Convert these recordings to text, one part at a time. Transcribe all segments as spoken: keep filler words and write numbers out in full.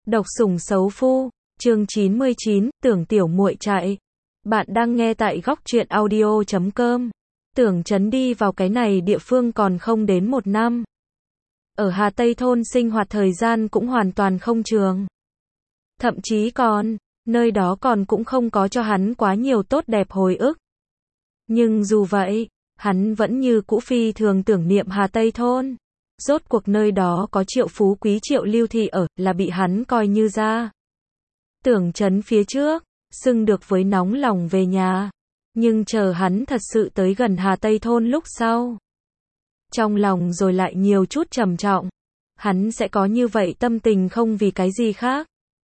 Độc sủng xấu phu, chương chín mươi chín, tưởng tiểu muội chạy. Bạn đang nghe tại góc truyện audio chấm com. Tưởng Chấn đi vào cái này địa phương còn không đến một năm. Ở Hà Tây thôn sinh hoạt thời gian cũng hoàn toàn không trường. Thậm chí còn, nơi đó còn cũng không có cho hắn quá nhiều tốt đẹp hồi ức. Nhưng dù vậy, hắn vẫn như cũ phi thường tưởng niệm Hà Tây thôn. Rốt cuộc nơi đó có Triệu Phú Quý Triệu Lưu Thị ở, là bị hắn coi như ra. Tưởng Chấn phía trước, xưng được với nóng lòng về nhà. Nhưng chờ hắn thật sự tới gần Hà Tây thôn lúc sau. Trong lòng rồi lại nhiều chút trầm trọng. Hắn sẽ có như vậy tâm tình không vì cái gì khác.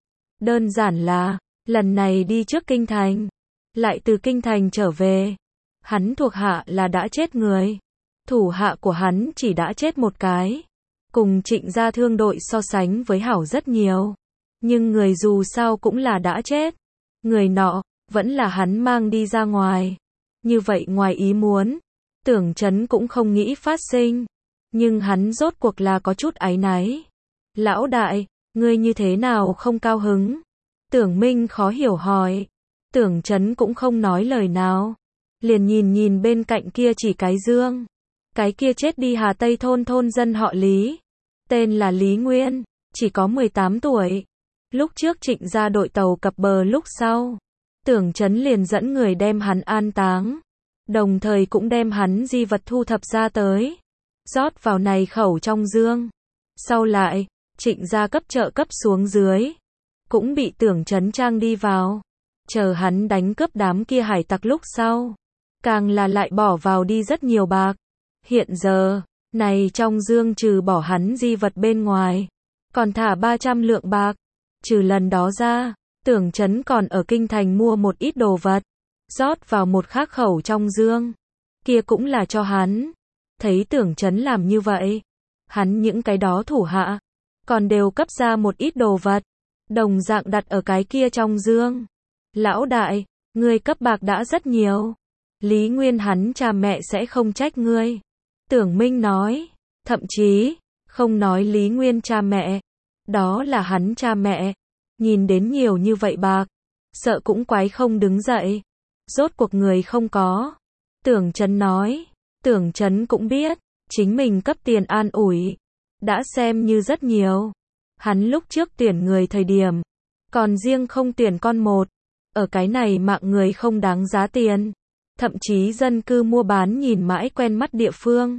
Đơn giản là, lần này đi trước kinh thành. Lại từ kinh thành trở về. Hắn thuộc hạ là đã chết người. Thủ hạ của hắn chỉ đã chết một cái. Cùng Trịnh gia thương đội so sánh với hảo rất nhiều. Nhưng người dù sao cũng là đã chết. Người nọ, vẫn là hắn mang đi ra ngoài. Như vậy ngoài ý muốn, Tưởng Chấn cũng không nghĩ phát sinh. Nhưng hắn rốt cuộc là có chút áy náy. Lão đại, ngươi như thế nào không cao hứng? Tưởng Minh khó hiểu hỏi. Tưởng Chấn cũng không nói lời nào. Liền nhìn nhìn bên cạnh kia chỉ cái dương. Cái kia chết đi Hà Tây thôn thôn dân họ Lý. Tên là Lý Nguyên, chỉ có mười tám tuổi. Lúc trước Trịnh ra đội tàu cập bờ lúc sau. Tưởng Chấn liền dẫn người đem hắn an táng. Đồng thời cũng đem hắn di vật thu thập ra tới. Rót vào này khẩu trong dương. Sau lại, Trịnh ra cấp trợ cấp xuống dưới. Cũng bị Tưởng Chấn trang đi vào. Chờ hắn đánh cướp đám kia hải tặc lúc sau. Càng là lại bỏ vào đi rất nhiều bạc. Hiện giờ, này trong dương trừ bỏ hắn di vật bên ngoài, còn thả ba trăm lượng bạc. Trừ lần đó ra, Tưởng Chấn còn ở kinh thành mua một ít đồ vật, rót vào một khác khẩu trong dương. Kia cũng là cho hắn. Thấy Tưởng Chấn làm như vậy, hắn những cái đó thủ hạ, còn đều cấp ra một ít đồ vật, đồng dạng đặt ở cái kia trong dương. Lão đại, ngươi cấp bạc đã rất nhiều. Lý Nguyên hắn cha mẹ sẽ không trách ngươi. Tưởng Minh nói, thậm chí, không nói Lý Nguyên cha mẹ, đó là hắn cha mẹ, nhìn đến nhiều như vậy bạc, sợ cũng quái không đứng dậy, rốt cuộc người không có. Tưởng Chấn nói, Tưởng Chấn cũng biết, chính mình cấp tiền an ủi, đã xem như rất nhiều. Hắn lúc trước tuyển người thời điểm, còn riêng không tuyển con một, ở cái này mạng người không đáng giá tiền. Thậm chí dân cư mua bán nhìn mãi quen mắt địa phương.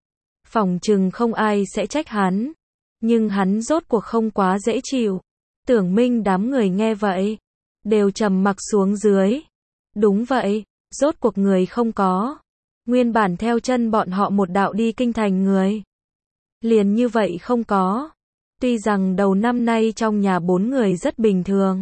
Phòng chừng không ai sẽ trách hắn. Nhưng hắn rốt cuộc không quá dễ chịu. Tưởng Minh đám người nghe vậy. Đều trầm mặc xuống dưới. Đúng vậy, rốt cuộc người không có. Nguyên bản theo chân bọn họ một đạo đi kinh thành người. Liền như vậy không có. Tuy rằng đầu năm nay trong nhà bốn người rất bình thường.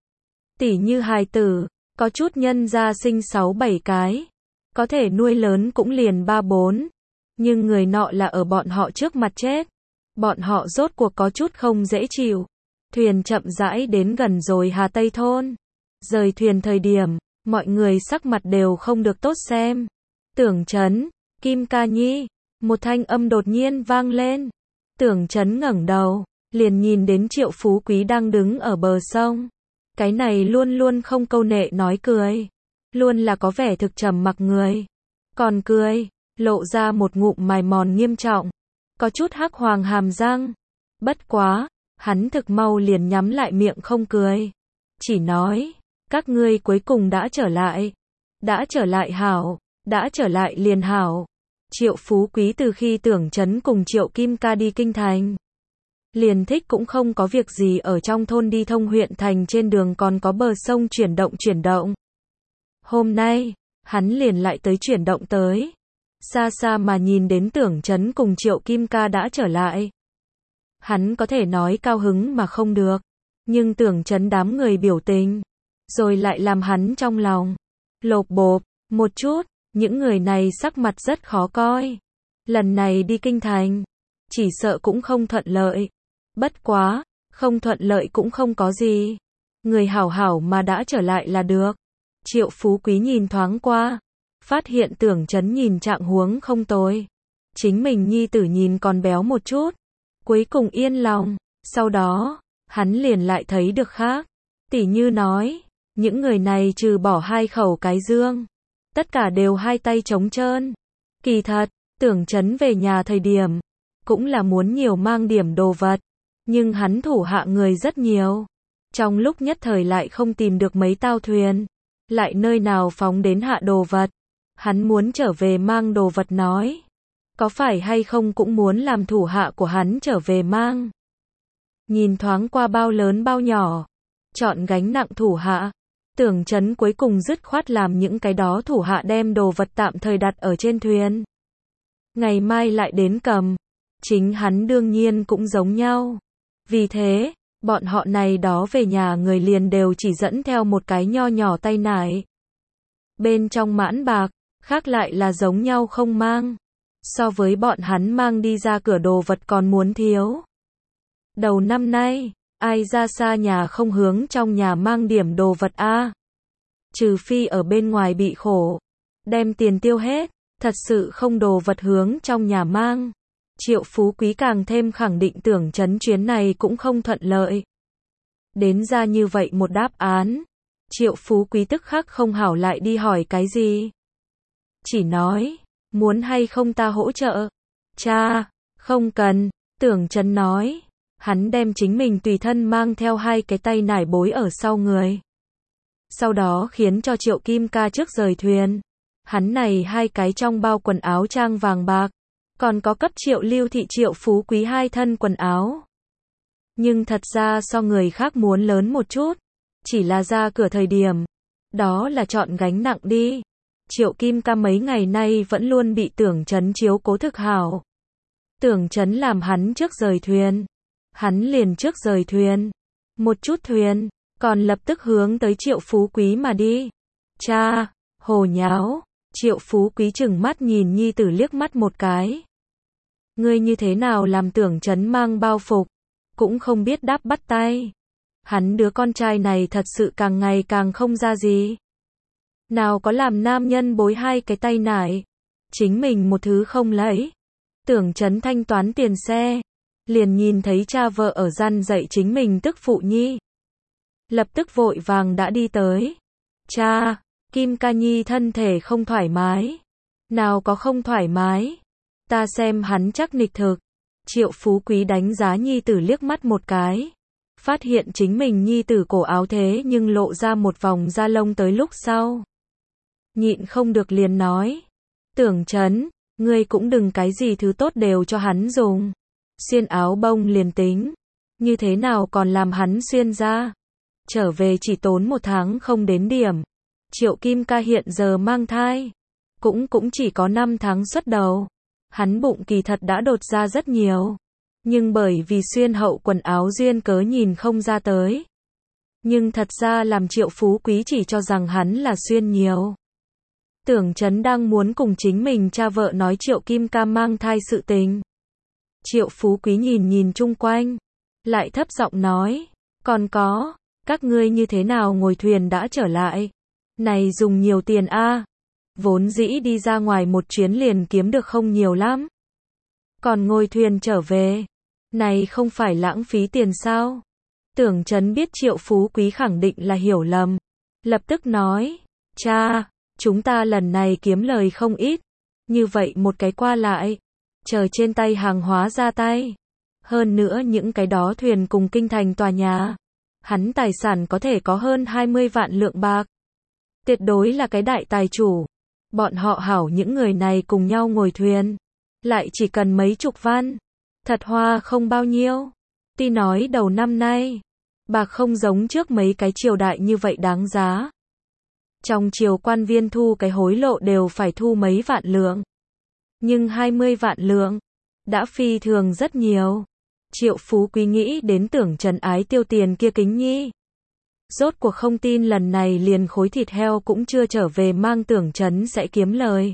Tỉ như hài tử. Có chút nhân gia sinh sáu bảy cái. Có thể nuôi lớn cũng liền ba bốn. Nhưng người nọ là ở bọn họ trước mặt chết. Bọn họ rốt cuộc có chút không dễ chịu. Thuyền chậm rãi đến gần rồi Hà Tây thôn. Rời thuyền thời điểm, mọi người sắc mặt đều không được tốt xem. Tưởng Chấn, Kim Ca Nhi, một thanh âm đột nhiên vang lên. Tưởng Chấn ngẩng đầu, liền nhìn đến Triệu Phú Quý đang đứng ở bờ sông. Cái này luôn luôn không câu nệ nói cười. Luôn là có vẻ thực trầm mặc người. Còn cười, lộ ra một ngụm mài mòn nghiêm trọng. Có chút hắc hoàng hàm răng. Bất quá, hắn thực mau liền nhắm lại miệng không cười. Chỉ nói, các ngươi cuối cùng đã trở lại. Đã trở lại hảo, đã trở lại liền hảo. Triệu Phú Quý từ khi Tưởng Chấn cùng Triệu Kim Ca đi kinh thành. Liền thích cũng không có việc gì ở trong thôn đi thông huyện thành trên đường còn có bờ sông chuyển động chuyển động. Hôm nay, hắn liền lại tới chuyển động tới. Xa xa mà nhìn đến Tưởng Chấn cùng Triệu Kim Ca đã trở lại. Hắn có thể nói cao hứng mà không được. Nhưng Tưởng Chấn đám người biểu tình. Rồi lại làm hắn trong lòng. Lộp bộp, một chút, những người này sắc mặt rất khó coi. Lần này đi kinh thành, chỉ sợ cũng không thuận lợi. Bất quá, không thuận lợi cũng không có gì. Người hảo hảo mà đã trở lại là được. Triệu Phú Quý nhìn thoáng qua. Phát hiện Tưởng Chấn nhìn trạng huống không tồi. Chính mình nhi tử nhìn còn béo một chút. Cuối cùng yên lòng. Sau đó, hắn liền lại thấy được khác. Tỉ như nói, những người này trừ bỏ hai khẩu cái dương, tất cả đều hai tay trống trơn. Kỳ thật, Tưởng Chấn về nhà thời điểm, cũng là muốn nhiều mang điểm đồ vật, nhưng hắn thủ hạ người rất nhiều. Trong lúc nhất thời lại không tìm được mấy tàu thuyền, lại nơi nào phóng đến hạ đồ vật. Hắn muốn trở về mang đồ vật nói, có phải hay không cũng muốn làm thủ hạ của hắn trở về mang. Nhìn thoáng qua bao lớn bao nhỏ, chọn gánh nặng thủ hạ, Tưởng Chấn cuối cùng dứt khoát làm những cái đó thủ hạ đem đồ vật tạm thời đặt ở trên thuyền. Ngày mai lại đến cầm, chính hắn đương nhiên cũng giống nhau. Vì thế, bọn họ này đó về nhà người liền đều chỉ dẫn theo một cái nho nhỏ tay nải. Bên trong mãn bạc, khác lại là giống nhau không mang. So với bọn hắn mang đi ra cửa đồ vật còn muốn thiếu. Đầu năm nay, ai ra xa nhà không hướng trong nhà mang điểm đồ vật a? Trừ phi ở bên ngoài bị khổ, đem tiền tiêu hết, thật sự không đồ vật hướng trong nhà mang. Triệu Phú Quý càng thêm khẳng định Tưởng Chấn chuyến này cũng không thuận lợi. Đến ra như vậy một đáp án, Triệu Phú Quý tức khắc không hảo lại đi hỏi cái gì. Chỉ nói, muốn hay không ta hỗ trợ? Cha, không cần, Tưởng Chấn nói. Hắn đem chính mình tùy thân mang theo hai cái tay nải bối ở sau người. Sau đó khiến cho Triệu Kim Ca trước rời thuyền. Hắn này hai cái trong bao quần áo trang vàng bạc, còn có cấp Triệu Lưu Thị Triệu Phú Quý hai thân quần áo. Nhưng thật ra so người khác muốn lớn một chút, chỉ là ra cửa thời điểm, đó là chọn gánh nặng đi. Triệu Kim Ca mấy ngày nay vẫn luôn bị Tưởng Chấn chiếu cố thực hảo. Tưởng Chấn làm hắn trước rời thuyền, hắn liền trước rời thuyền. Một chút thuyền, còn lập tức hướng tới Triệu Phú Quý mà đi. Cha, hồ nháo, Triệu Phú Quý chừng mắt nhìn nhi tử liếc mắt một cái. Ngươi như thế nào làm Tưởng Chấn mang bao phục, cũng không biết đáp bắt tay. Hắn đứa con trai này thật sự càng ngày càng không ra gì. Nào có làm nam nhân bối hai cái tay nải, chính mình một thứ không lấy. Tưởng Chấn thanh toán tiền xe, liền nhìn thấy cha vợ ở gian dạy chính mình tức phụ nhi. Lập tức vội vàng đã đi tới. Cha, Kim Ca nhi thân thể không thoải mái. Nào có không thoải mái, ta xem hắn chắc nịch thực. Triệu Phú Quý đánh giá nhi tử liếc mắt một cái, phát hiện chính mình nhi tử cổ áo thế nhưng lộ ra một vòng da lông tới lúc sau. Nhịn không được liền nói, Tưởng Chấn, ngươi cũng đừng cái gì thứ tốt đều cho hắn dùng. Xuyên áo bông liền tính, như thế nào còn làm hắn xuyên ra. Trở về chỉ tốn một tháng không đến điểm. Triệu Kim Ca hiện giờ mang thai, cũng cũng chỉ có năm tháng xuất đầu. Hắn bụng kỳ thật đã đột ra rất nhiều, nhưng bởi vì xuyên hậu quần áo duyên cớ nhìn không ra tới. Nhưng thật ra làm Triệu Phú Quý chỉ cho rằng hắn là xuyên nhiều. Tưởng Chấn đang muốn cùng chính mình cha vợ nói Triệu Kim Ca mang thai sự tình. Triệu Phú Quý nhìn nhìn chung quanh, lại thấp giọng nói, còn có, các ngươi như thế nào ngồi thuyền đã trở lại? Này dùng nhiều tiền a, vốn dĩ đi ra ngoài một chuyến liền kiếm được không nhiều lắm. Còn ngồi thuyền trở về, này không phải lãng phí tiền sao? Tưởng Chấn biết Triệu Phú Quý khẳng định là hiểu lầm, lập tức nói, cha, chúng ta lần này kiếm lời không ít, như vậy một cái qua lại, chờ trên tay hàng hóa ra tay. Hơn nữa những cái đó thuyền cùng kinh thành tòa nhà, hắn tài sản có thể có hơn hai mươi vạn lượng bạc. Tuyệt đối là cái đại tài chủ. Bọn họ hảo những người này cùng nhau ngồi thuyền, lại chỉ cần mấy chục văn. Thật hoa không bao nhiêu. Tuy nói đầu năm nay, bạc không giống trước mấy cái triều đại như vậy đáng giá. Trong triều quan viên thu cái hối lộ đều phải thu mấy vạn lượng. Nhưng hai mươi vạn lượng, đã phi thường rất nhiều. Triệu Phú Quý nghĩ đến Tưởng Chấn ái tiêu tiền kia kính nhi. Rốt cuộc không tin lần này liền khối thịt heo cũng chưa trở về mang Tưởng Chấn sẽ kiếm lời.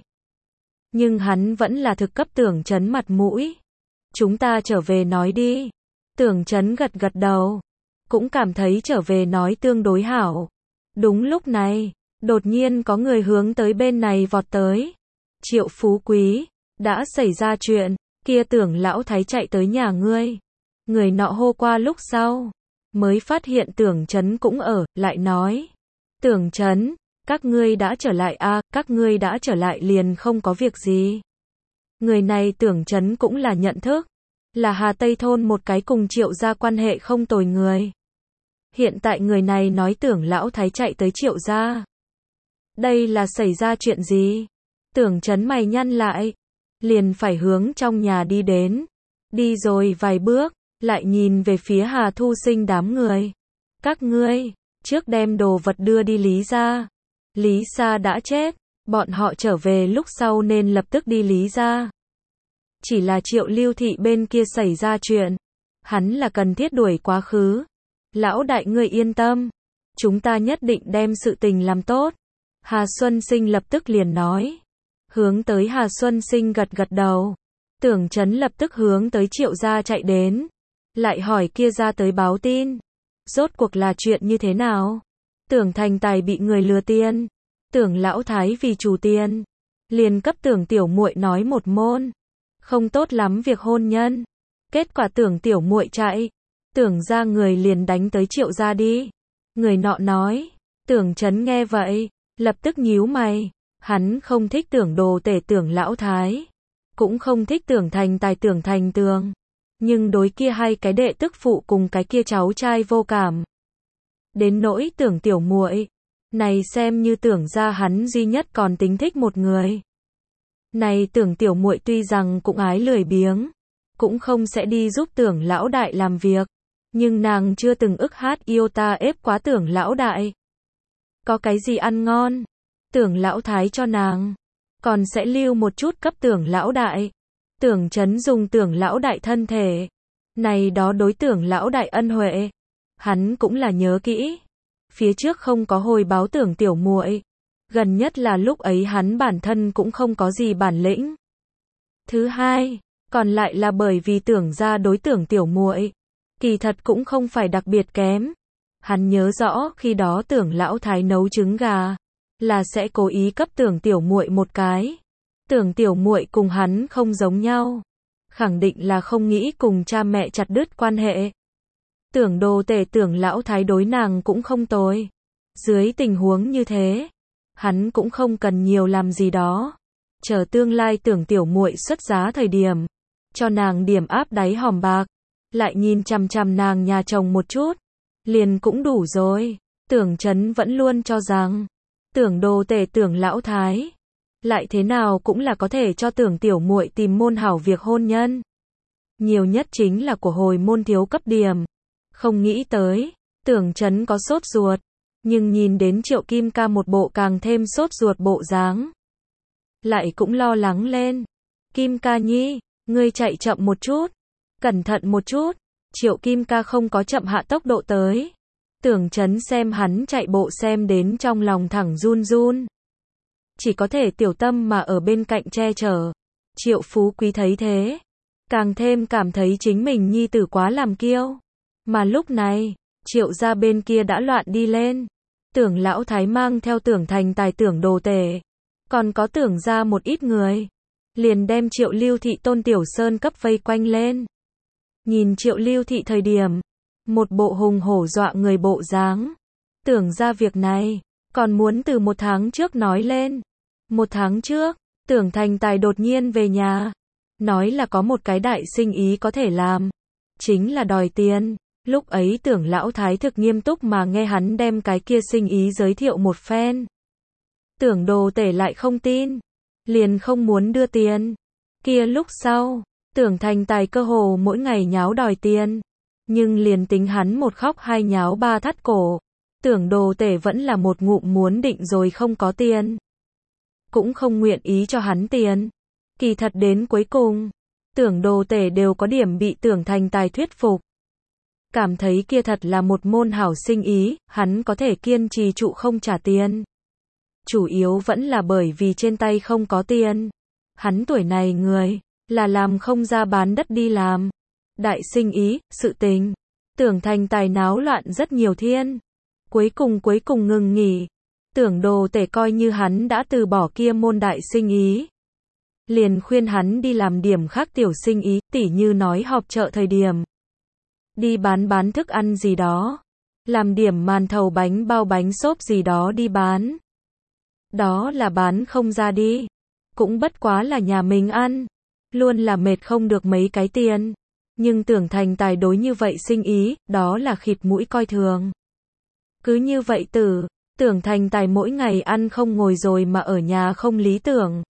Nhưng hắn vẫn là thực cấp Tưởng Chấn mặt mũi. Chúng ta trở về nói đi. Tưởng Chấn gật gật đầu, cũng cảm thấy trở về nói tương đối hảo. Đúng lúc này, đột nhiên có người hướng tới bên này vọt tới. Triệu Phú Quý, đã xảy ra chuyện, kia Tưởng lão thái chạy tới nhà ngươi. Người nọ hô qua lúc sau, mới phát hiện Tưởng Chấn cũng ở, lại nói. Tưởng Chấn, các ngươi đã trở lại à, các ngươi đã trở lại liền không có việc gì. Người này Tưởng Chấn cũng là nhận thức, là Hà Tây Thôn một cái cùng Triệu gia quan hệ không tồi người. Hiện tại người này nói Tưởng lão thái chạy tới Triệu gia. Đây là xảy ra chuyện gì? Tưởng Chấn mày nhăn lại, liền phải hướng trong nhà đi đến. Đi rồi vài bước, lại nhìn về phía Hà Thu Sinh đám người. Các ngươi, trước đem đồ vật đưa đi Lý gia. Lý Sa đã chết, bọn họ trở về lúc sau nên lập tức đi Lý gia. Chỉ là Triệu Lưu Thị bên kia xảy ra chuyện, hắn là cần thiết đuổi quá khứ. Lão đại ngươi yên tâm, chúng ta nhất định đem sự tình làm tốt. Hà Xuân Sinh lập tức liền nói. Hướng tới Hà Xuân Sinh gật gật đầu. Tưởng Chấn lập tức hướng tới Triệu gia chạy đến. Lại hỏi kia ra tới báo tin. Rốt cuộc là chuyện như thế nào? Tưởng Thành Tài bị người lừa tiền. Tưởng lão thái vì chủ tiền, liền cấp Tưởng tiểu muội nói một môn. Không tốt lắm việc hôn nhân. Kết quả Tưởng tiểu muội chạy. Tưởng ra người liền đánh tới Triệu gia đi. Người nọ nói. Tưởng Chấn nghe vậy, lập tức nhíu mày. Hắn không thích Tưởng đồ tể Tưởng lão thái. Cũng không thích Tưởng Thành Tài Tưởng Thành Tường. Nhưng đối kia hai cái đệ tức phụ cùng cái kia cháu trai vô cảm. Đến nỗi Tưởng tiểu muội, này xem như Tưởng ra hắn duy nhất còn tính thích một người. Này Tưởng tiểu muội tuy rằng cũng ái lười biếng, cũng không sẽ đi giúp Tưởng lão đại làm việc, nhưng nàng chưa từng ức hát yêu ta ép quá Tưởng lão đại. Có cái gì ăn ngon, Tưởng lão thái cho nàng, còn sẽ lưu một chút cấp Tưởng lão đại. Tưởng Chấn dùng Tưởng lão đại thân thể, này đó đối Tưởng lão đại ân huệ, hắn cũng là nhớ kỹ. Phía trước không có hồi báo Tưởng tiểu muội, gần nhất là lúc ấy hắn bản thân cũng không có gì bản lĩnh. Thứ hai, còn lại là bởi vì Tưởng ra đối Tưởng tiểu muội, kỳ thật cũng không phải đặc biệt kém. Hắn nhớ rõ khi đó Tưởng lão thái nấu trứng gà, là sẽ cố ý cấp Tưởng tiểu muội một cái. Tưởng tiểu muội cùng hắn không giống nhau, khẳng định là không nghĩ cùng cha mẹ chặt đứt quan hệ. Tưởng đồ tể Tưởng lão thái đối nàng cũng không tồi. Dưới tình huống như thế, hắn cũng không cần nhiều làm gì đó. Chờ tương lai Tưởng tiểu muội xuất giá thời điểm, cho nàng điểm áp đáy hòm bạc, lại nhìn chằm chằm nàng nhà chồng một chút, liền cũng đủ rồi. Tưởng Chấn vẫn luôn cho rằng, Tưởng đồ tể Tưởng lão thái, lại thế nào cũng là có thể cho Tưởng tiểu muội tìm môn hảo việc hôn nhân. Nhiều nhất chính là của hồi môn thiếu cấp điểm. Không nghĩ tới, Tưởng Chấn có sốt ruột, nhưng nhìn đến Triệu Kim Ca một bộ càng thêm sốt ruột bộ dáng, lại cũng lo lắng lên. Kim Ca nhi, ngươi chạy chậm một chút, cẩn thận một chút. Triệu Kim Ca không có chậm hạ tốc độ tới. Tưởng Chấn xem hắn chạy bộ xem đến trong lòng thẳng run run. Chỉ có thể tiểu tâm mà ở bên cạnh che chở. Triệu Phú Quý thấy thế, càng thêm cảm thấy chính mình nhi tử quá làm kiêu. Mà lúc này, Triệu gia bên kia đã loạn đi lên. Tưởng lão thái mang theo Tưởng Thành Tài Tưởng đồ tể, còn có Tưởng ra một ít người, liền đem Triệu Lưu Thị Tôn Tiểu Sơn cấp vây quanh lên. Nhìn Triệu Lưu Thị thời điểm, một bộ hùng hổ dọa người bộ dáng. Tưởng ra việc này, còn muốn từ một tháng trước nói lên. Một tháng trước, Tưởng Thành Tài đột nhiên về nhà, nói là có một cái đại sinh ý có thể làm, chính là đòi tiền. Lúc ấy Tưởng lão thái thực nghiêm túc mà nghe hắn đem cái kia sinh ý giới thiệu một phen. Tưởng đồ tể lại không tin, liền không muốn đưa tiền. Kia lúc sau, Tưởng Thành Tài cơ hồ mỗi ngày nháo đòi tiền, nhưng liền tính hắn một khóc hai nháo ba thắt cổ, Tưởng đồ tể vẫn là một ngụm muốn định rồi không có tiền, cũng không nguyện ý cho hắn tiền. Kỳ thật đến cuối cùng, Tưởng đồ tể đều có điểm bị Tưởng Thành Tài thuyết phục. Cảm thấy kia thật là một môn hảo sinh ý, hắn có thể kiên trì trụ không trả tiền. Chủ yếu vẫn là bởi vì trên tay không có tiền. Hắn tuổi này người, là làm không ra bán đất đi làm. Đại sinh ý, sự tình. Tưởng Thành Tài náo loạn rất nhiều thiên. Cuối cùng cuối cùng ngừng nghỉ. Tưởng đồ tể coi như hắn đã từ bỏ kia môn đại sinh ý. Liền khuyên hắn đi làm điểm khác tiểu sinh ý, tỉ như nói họp chợ thời điểm. đi bán bán thức ăn gì đó, làm điểm màn thầu bánh bao bánh xốp gì đó đi bán. Đó là bán không ra đi, cũng bất quá là nhà mình ăn, luôn là mệt không được mấy cái tiền. Nhưng Tưởng Thành Tài đối như vậy sinh ý, đó là khịt mũi coi thường. Cứ như vậy tử, Tưởng Thành Tài mỗi ngày ăn không ngồi rồi mà ở nhà không lý tưởng.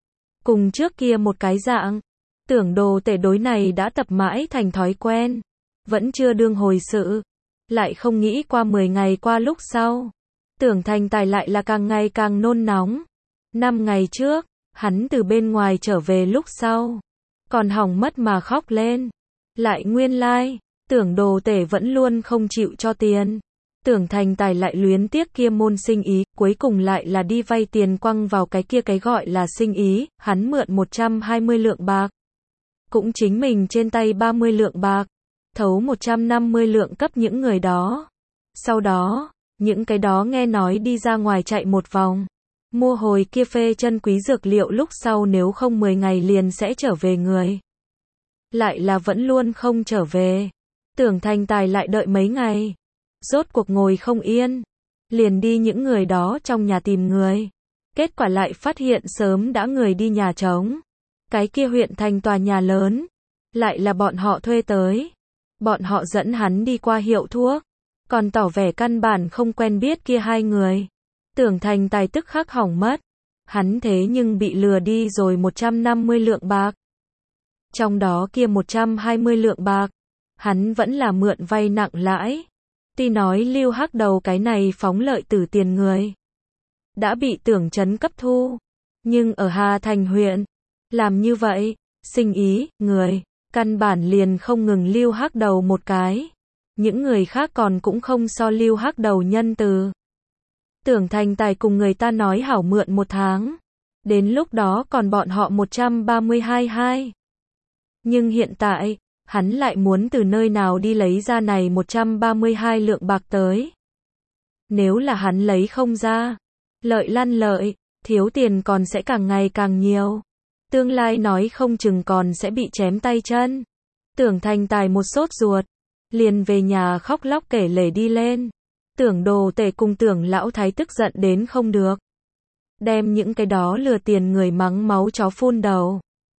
Cùng trước kia một cái dạng, Tưởng Đồ Tể đối này đã tập mãi thành thói quen, vẫn chưa đương hồi sự, lại không nghĩ qua mười ngày qua lúc sau. Tưởng Thành Tài lại là càng ngày càng nôn nóng. Năm ngày trước, hắn từ bên ngoài trở về lúc sau, còn hỏng mất mà khóc lên. Lại nguyên lai, like, Tưởng Đồ Tể vẫn luôn không chịu cho tiền. Tưởng Thành Tài lại luyến tiếc kia môn sinh ý, cuối cùng lại là đi vay tiền quăng vào cái kia cái gọi là sinh ý, hắn mượn một trăm hai mươi lượng bạc. Cũng chính mình trên tay ba mươi lượng bạc, thấu một trăm năm mươi lượng cấp những người đó. Sau đó, những cái đó nghe nói đi ra ngoài chạy một vòng, mua hồi kia phê chân quý dược liệu lúc sau nếu không mười ngày liền sẽ trở về người. Lại là vẫn luôn không trở về. Tưởng Thành Tài lại đợi mấy ngày, rốt cuộc ngồi không yên, liền đi những người đó trong nhà tìm người. Kết quả lại phát hiện sớm đã người đi nhà trống. Cái kia huyện thành tòa nhà lớn, lại là bọn họ thuê tới. Bọn họ dẫn hắn đi qua hiệu thuốc, còn tỏ vẻ căn bản không quen biết kia hai người. Tưởng Thành Tài tức khắc hỏng mất. Hắn thế nhưng bị lừa đi rồi một trăm năm mươi lượng bạc. Trong đó kia một trăm hai mươi lượng bạc, hắn vẫn là mượn vay nặng lãi. Tuy nói Lưu Hắc Đầu cái này phóng lợi tử tiền người đã bị Tưởng Trấn cấp thu, nhưng ở Hà Thành huyện, làm như vậy, sinh ý, người, căn bản liền không ngừng Lưu Hắc Đầu một cái. Những người khác còn cũng không so Lưu Hắc Đầu nhân từ. Tưởng Thành Tài cùng người ta nói hảo mượn một tháng. Đến lúc đó còn bọn họ một trăm ba mươi hai hai. Nhưng hiện tại, hắn lại muốn từ nơi nào đi lấy ra này một trăm ba mươi hai lượng bạc tới. Nếu là hắn lấy không ra, lợi lăn lợi, thiếu tiền còn sẽ càng ngày càng nhiều. Tương lai nói không chừng còn sẽ bị chém tay chân. Tưởng Thành Tài một sốt ruột, liền về nhà khóc lóc kể lể đi lên. Tưởng Đồ Tể cùng Tưởng Lão Thái tức giận đến không được. Đem những cái đó lừa tiền người mắng máu chó phun đầu.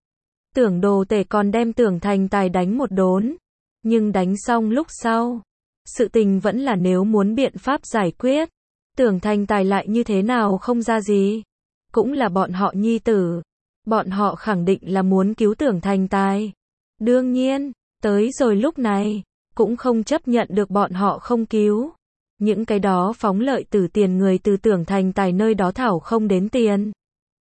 Tưởng Đồ Tể còn đem Tưởng Thành Tài đánh một đốn. Nhưng đánh xong lúc sau, sự tình vẫn là nếu muốn biện pháp giải quyết. Tưởng Thành Tài lại như thế nào không ra gì. Cũng là bọn họ nhi tử. Bọn họ khẳng định là muốn cứu Tưởng Thành Tài. Đương nhiên, tới rồi lúc này, cũng không chấp nhận được bọn họ không cứu. Những cái đó phóng lợi tử tiền người từ Tưởng Thành Tài nơi đó thảo không đến tiền.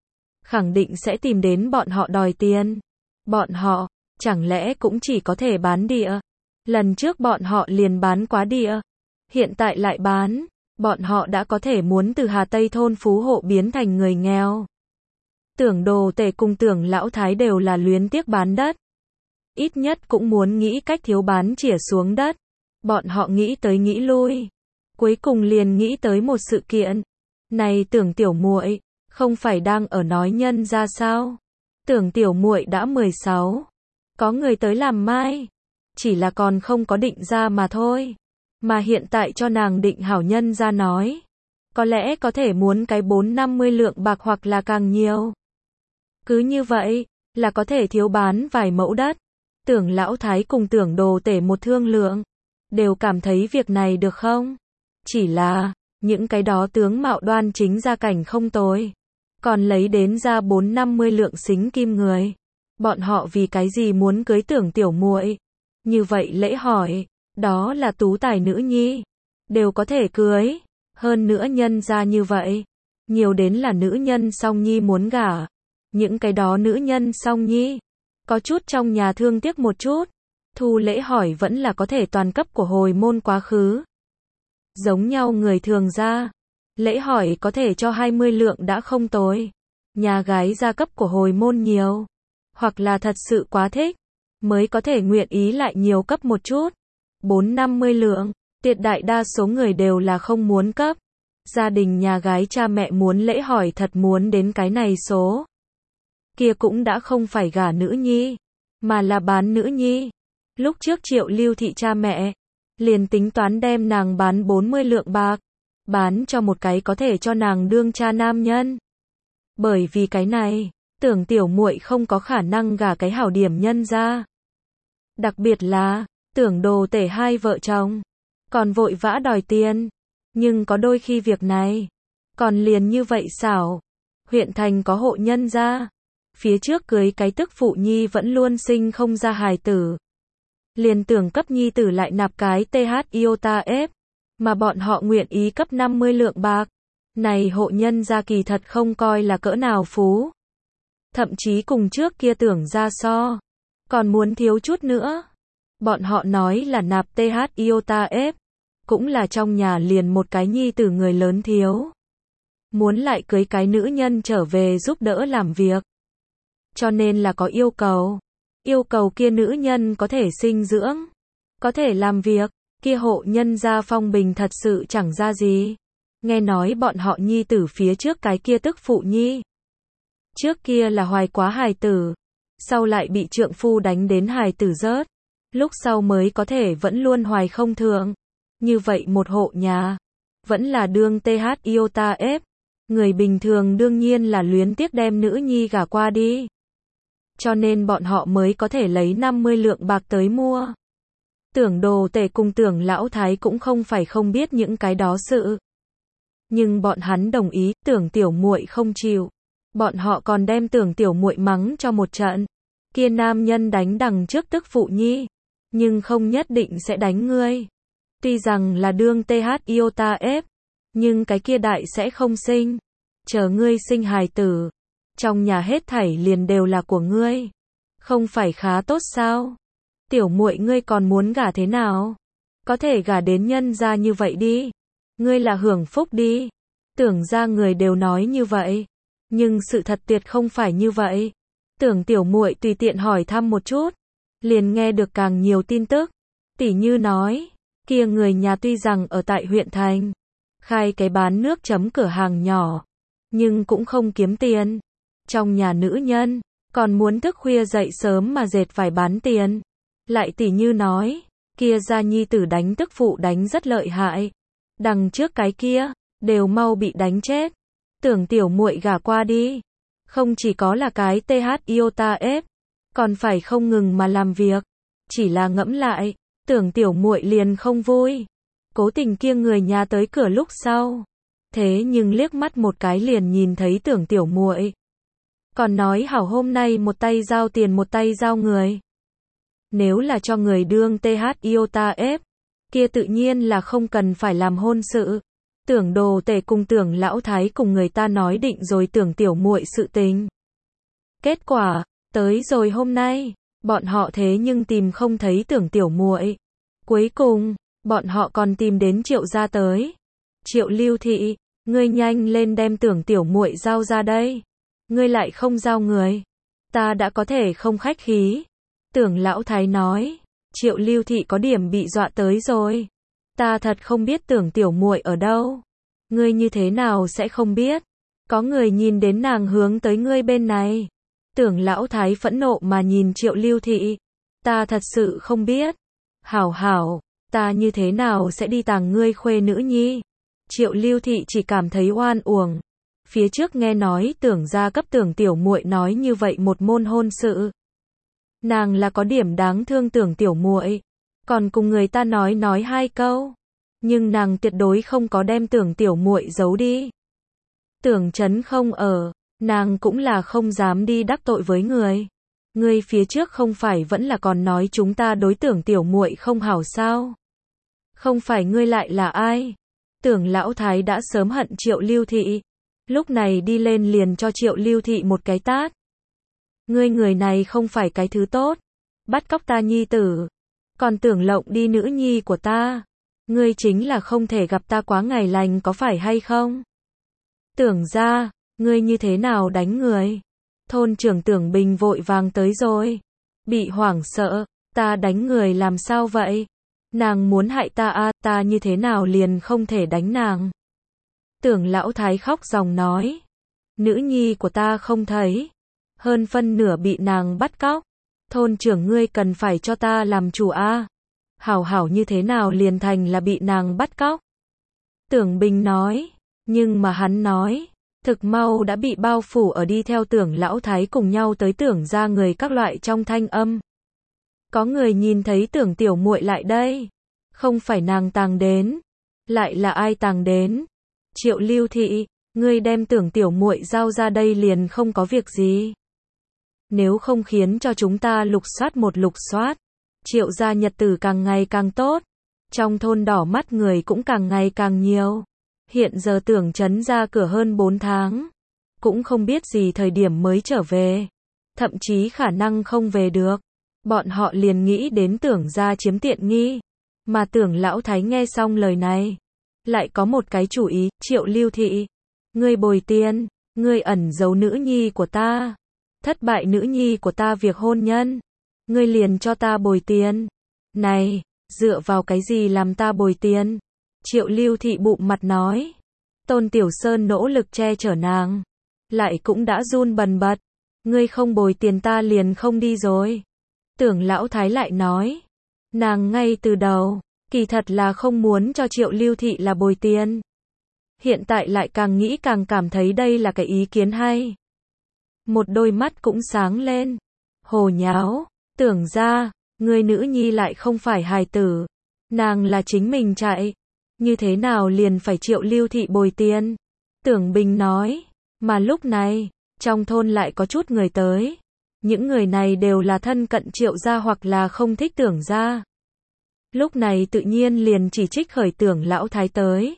Khẳng định sẽ tìm đến bọn họ đòi tiền. Bọn họ, chẳng lẽ cũng chỉ có thể bán địa. Lần trước bọn họ liền bán quá địa. Hiện tại lại bán. Bọn họ đã có thể muốn từ Hà Tây thôn phú hộ biến thành người nghèo. Tưởng Đồ Tể cùng Tưởng Lão Thái đều là luyến tiếc bán đất. Ít nhất cũng muốn nghĩ cách thiếu bán chĩa xuống đất. Bọn họ nghĩ tới nghĩ lui. Cuối cùng liền nghĩ tới một sự kiện. Này Tưởng tiểu muội, không phải đang ở nói nhân ra sao? Tưởng tiểu muội đã mười sáu. Có người tới làm mai. Chỉ là còn không có định ra mà thôi. Mà hiện tại cho nàng định hảo nhân ra nói. Có lẽ có thể muốn cái bốn năm mươi lượng bạc hoặc là càng nhiều. Cứ như vậy, là có thể thiếu bán vài mẫu đất. Tưởng Lão Thái cùng Tưởng Đồ Tể một thương lượng. Đều cảm thấy việc này được không? Chỉ là, những cái đó tướng mạo đoan chính gia cảnh không tồi. Còn lấy đến ra bốn năm mươi lượng xính kim người. Bọn họ vì cái gì muốn cưới Tưởng tiểu muội? Như vậy lễ hỏi, đó là tú tài nữ nhi. Đều có thể cưới. Hơn nữa nhân ra như vậy. Nhiều đến là nữ nhân song nhi muốn gả. Những cái đó nữ nhân song nhi. Có chút trong nhà thương tiếc một chút. Thu lễ hỏi vẫn là có thể toàn cấp của hồi môn quá khứ. Giống nhau người thường ra. Lễ hỏi có thể cho hai mươi lượng đã không tồi. Nhà gái gia cấp của hồi môn nhiều. Hoặc là thật sự quá thích. Mới có thể nguyện ý lại nhiều cấp một chút. Bốn năm mươi lượng. Tuyệt đại đa số người đều là không muốn cấp. Gia đình nhà gái cha mẹ muốn lễ hỏi thật muốn đến cái này số. Kia cũng đã không phải gả nữ nhi. Mà là bán nữ nhi. Lúc trước Triệu Lưu Thị cha mẹ liền tính toán đem nàng bán bốn mươi lượng bạc, bán cho một cái có thể cho nàng đương cha nam nhân. Bởi vì cái này, Tưởng tiểu muội không có khả năng gả cái hảo điểm nhân ra. Đặc biệt là, Tưởng Đồ Tể hai vợ chồng, còn vội vã đòi tiền. Nhưng có đôi khi việc này, còn liền như vậy xảo. Huyện thành có hộ nhân ra, phía trước cưới cái tức phụ nhi vẫn luôn sinh không ra hài tử. Liền tưởng cấp nhi tử lại nạp cái tê hát iota ép, mà bọn họ nguyện ý cấp năm mươi lượng bạc. Này hộ nhân ra kỳ thật không coi là cỡ nào phú. Thậm chí cùng trước kia Tưởng ra so, còn muốn thiếu chút nữa. Bọn họ nói là nạp tê hát iota ép, cũng là trong nhà liền một cái nhi tử người lớn thiếu. Muốn lại cưới cái nữ nhân trở về giúp đỡ làm việc. Cho nên là có yêu cầu. Yêu cầu kia nữ nhân có thể sinh dưỡng, có thể làm việc, kia hộ nhân gia phong bình thật sự chẳng ra gì. Nghe nói bọn họ nhi tử phía trước cái kia tức phụ nhi. Trước kia là hoài quá hài tử, sau lại bị trượng phu đánh đến hài tử rớt, lúc sau mới có thể vẫn luôn hoài không thượng. Như vậy một hộ nhà, vẫn là đương tê hát iota ép, người bình thường đương nhiên là luyến tiếc đem nữ nhi gả qua đi. Cho nên bọn họ mới có thể lấy năm mươi lượng bạc tới mua. Tưởng Đồ Tể cùng Tưởng Lão Thái cũng không phải không biết những cái đó sự. Nhưng bọn hắn đồng ý, Tưởng tiểu muội không chịu. Bọn họ còn đem Tưởng tiểu muội mắng cho một trận. Kia nam nhân đánh đằng trước tức phụ nhi, nhưng không nhất định sẽ đánh ngươi. Tuy rằng là đương tê hát iota ép, nhưng cái kia đại sẽ không sinh. Chờ ngươi sinh hài tử, trong nhà hết thảy liền đều là của ngươi. Không phải khá tốt sao? Tiểu muội ngươi còn muốn gả thế nào? Có thể gả đến nhân gia như vậy đi. Ngươi là hưởng phúc đi. Tưởng ra người đều nói như vậy. Nhưng sự thật tuyệt không phải như vậy. Tưởng tiểu muội tùy tiện hỏi thăm một chút, liền nghe được càng nhiều tin tức. Tỉ như nói, kia người nhà tuy rằng ở tại huyện thành, khai cái bán nước chấm cửa hàng nhỏ, nhưng cũng không kiếm tiền. Trong nhà nữ nhân, còn muốn thức khuya dậy sớm mà dệt vải bán tiền. Lại tỉ như nói, kia gia nhi tử đánh tức phụ đánh rất lợi hại. Đằng trước cái kia, đều mau bị đánh chết. Tưởng tiểu muội gả qua đi, không chỉ có là cái tê hát iota ép, còn phải không ngừng mà làm việc. Chỉ là ngẫm lại, Tưởng tiểu muội liền không vui. Cố tình kia người nhà tới cửa lúc sau, thế nhưng liếc mắt một cái liền nhìn thấy Tưởng tiểu muội. Còn nói hảo hôm nay một tay giao tiền một tay giao người. Nếu là cho người đương tê hát iota ép, kia tự nhiên là không cần phải làm hôn sự. Tưởng Đồ Tể cùng Tưởng Lão Thái cùng người ta nói định rồi Tưởng tiểu muội sự tình. Kết quả, tới rồi hôm nay, bọn họ thế nhưng tìm không thấy Tưởng tiểu muội. Cuối cùng, bọn họ còn tìm đến Triệu gia tới. Triệu Lưu Thị, ngươi nhanh lên đem Tưởng tiểu muội giao ra đây. Ngươi lại không giao người, ta đã có thể không khách khí. Tưởng Lão Thái nói, Triệu Lưu Thị có điểm bị dọa tới rồi. Ta thật không biết Tưởng tiểu muội ở đâu. Ngươi như thế nào sẽ không biết? Có người nhìn đến nàng hướng tới ngươi bên này. Tưởng Lão Thái phẫn nộ mà nhìn Triệu Lưu Thị. Ta thật sự không biết. Hảo hảo, ta như thế nào sẽ đi tàng ngươi khuê nữ nhi? Triệu Lưu Thị chỉ cảm thấy oan uổng. Phía trước nghe nói Tưởng gia cấp Tưởng tiểu muội nói như vậy một môn hôn sự. Nàng là có điểm đáng thương Tưởng tiểu muội, còn cùng người ta nói nói hai câu, nhưng nàng tuyệt đối không có đem Tưởng tiểu muội giấu đi. Tưởng Chấn không ở, nàng cũng là không dám đi đắc tội với người. Ngươi phía trước không phải vẫn là còn nói chúng ta đối Tưởng tiểu muội không hảo sao? Không phải ngươi lại là ai? Tưởng Lão Thái đã sớm hận Triệu Lưu Thị, lúc này đi lên liền cho Triệu Lưu Thị một cái tát. Ngươi người này không phải cái thứ tốt, bắt cóc ta nhi tử, còn tưởng lộng đi nữ nhi của ta. Ngươi chính là không thể gặp ta quá ngày lành có phải hay không? Tưởng ra, ngươi như thế nào đánh người? Thôn trưởng Tưởng Bình vội vàng tới rồi. Bị hoảng sợ, ta đánh người làm sao vậy? Nàng muốn hại ta à, ta như thế nào liền không thể đánh nàng? Tưởng Lão Thái khóc ròng nói. Nữ nhi của ta không thấy. Hơn phân nửa bị nàng bắt cóc. Thôn trưởng ngươi cần phải cho ta làm chủ a. Hảo hảo như thế nào liền thành là bị nàng bắt cóc. Tưởng Bình nói, nhưng mà hắn nói, thực mau đã bị bao phủ ở đi theo Tưởng lão thái cùng nhau tới Tưởng gia người các loại trong thanh âm. Có người nhìn thấy Tưởng tiểu muội lại đây, không phải nàng tàng đến, lại là ai tàng đến? Triệu Lưu Thị, ngươi đem Tưởng tiểu muội giao ra đây liền không có việc gì. Nếu không khiến cho chúng ta lục soát một lục soát, Triệu gia nhật tử càng ngày càng tốt, trong thôn đỏ mắt người cũng càng ngày càng nhiều. Hiện giờ Tưởng Chấn ra cửa hơn bốn tháng, cũng không biết gì thời điểm mới trở về, thậm chí khả năng không về được. Bọn họ liền nghĩ đến Tưởng gia chiếm tiện nghi, mà Tưởng lão thái nghe xong lời này, lại có một cái chủ ý. Triệu Lưu Thị, ngươi bồi tiền, ngươi ẩn giấu nữ nhi của ta, thất bại nữ nhi của ta việc hôn nhân, ngươi liền cho ta bồi tiền. Này, dựa vào cái gì làm ta bồi tiền? Triệu Lưu Thị bụng mặt nói. Tôn Tiểu Sơn nỗ lực che chở nàng, lại cũng đã run bần bật. Ngươi không bồi tiền ta liền không đi rồi. Tưởng lão thái lại nói, nàng ngay từ đầu, kỳ thật là không muốn cho Triệu Lưu Thị là bồi tiền. Hiện tại lại càng nghĩ càng cảm thấy đây là cái ý kiến hay. Một đôi mắt cũng sáng lên. Hồ nháo, Tưởng ra, người nữ nhi lại không phải hài tử. Nàng là chính mình chạy. Như thế nào liền phải Triệu Lưu Thị bồi tiền? Tưởng Bình nói, mà lúc này, trong thôn lại có chút người tới. Những người này đều là thân cận Triệu gia hoặc là không thích Tưởng gia. Lúc này tự nhiên liền chỉ trích khởi Tưởng lão thái tới.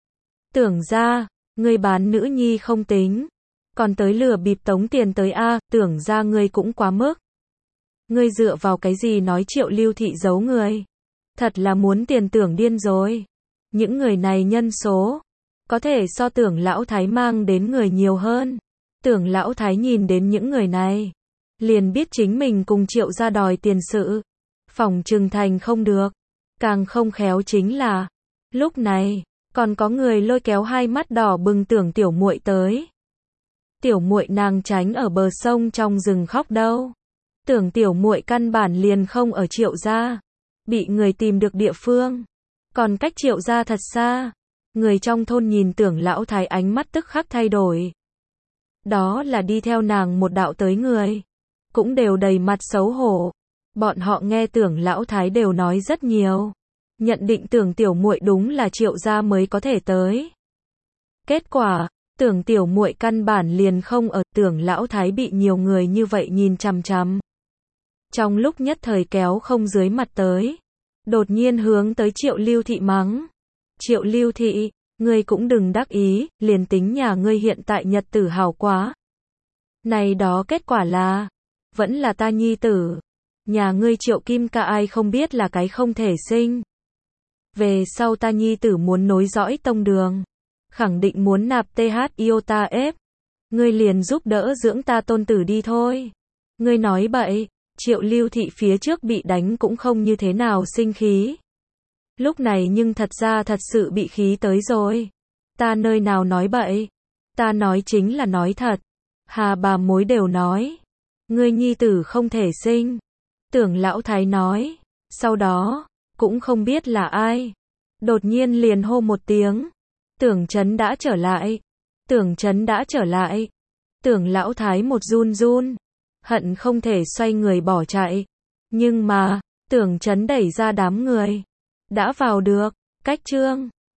Tưởng gia, ngươi bán nữ nhi không tính, còn tới lừa bịp tống tiền tới a, Tưởng gia ngươi cũng quá mức. Ngươi dựa vào cái gì nói Triệu Lưu Thị giấu người? Thật là muốn tiền Tưởng điên rồi. Những người này nhân số, có thể so Tưởng lão thái mang đến người nhiều hơn. Tưởng lão thái nhìn đến những người này, liền biết chính mình cùng Triệu gia đòi tiền sự. Phòng trừng thành không được. Càng không khéo chính là, lúc này, còn có người lôi kéo hai mắt đỏ bừng Tưởng tiểu muội tới. Tiểu muội nàng tránh ở bờ sông trong rừng khóc đâu. Tưởng tiểu muội căn bản liền không ở Triệu gia, bị người tìm được địa phương, còn cách Triệu gia thật xa. Người trong thôn nhìn Tưởng lão thái ánh mắt tức khắc thay đổi. Đó là đi theo nàng một đạo tới người, cũng đều đầy mặt xấu hổ. Bọn họ nghe Tưởng lão thái đều nói rất nhiều, nhận định Tưởng tiểu muội đúng là Triệu gia mới có thể tới. Kết quả, Tưởng tiểu muội căn bản liền không ở. Tưởng lão thái bị nhiều người như vậy nhìn chằm chằm, trong lúc nhất thời kéo không dưới mặt tới, đột nhiên hướng tới Triệu Lưu Thị mắng. Triệu Lưu Thị, ngươi cũng đừng đắc ý, liền tính nhà ngươi hiện tại nhật tử hào quá, này đó kết quả là, vẫn là ta nhi tử. Nhà ngươi Triệu Kim Ca ai không biết là cái không thể sinh. Về sau ta nhi tử muốn nối dõi tông đường, khẳng định muốn nạp th iota ép. Ngươi liền giúp đỡ dưỡng ta tôn tử đi thôi. Ngươi nói bậy. Triệu Lưu Thị phía trước bị đánh cũng không như thế nào sinh khí. Lúc này nhưng thật ra thật sự bị khí tới rồi. Ta nơi nào nói bậy. Ta nói chính là nói thật. Hà bà mối đều nói. Ngươi nhi tử không thể sinh. Tưởng lão thái nói. Sau đó, cũng không biết là ai. Đột nhiên liền hô một tiếng. Tưởng Chấn đã trở lại. Tưởng Chấn đã trở lại. Tưởng lão thái một run run, hận không thể xoay người bỏ chạy. Nhưng mà, Tưởng Chấn đẩy ra đám người, đã vào được. Cách chương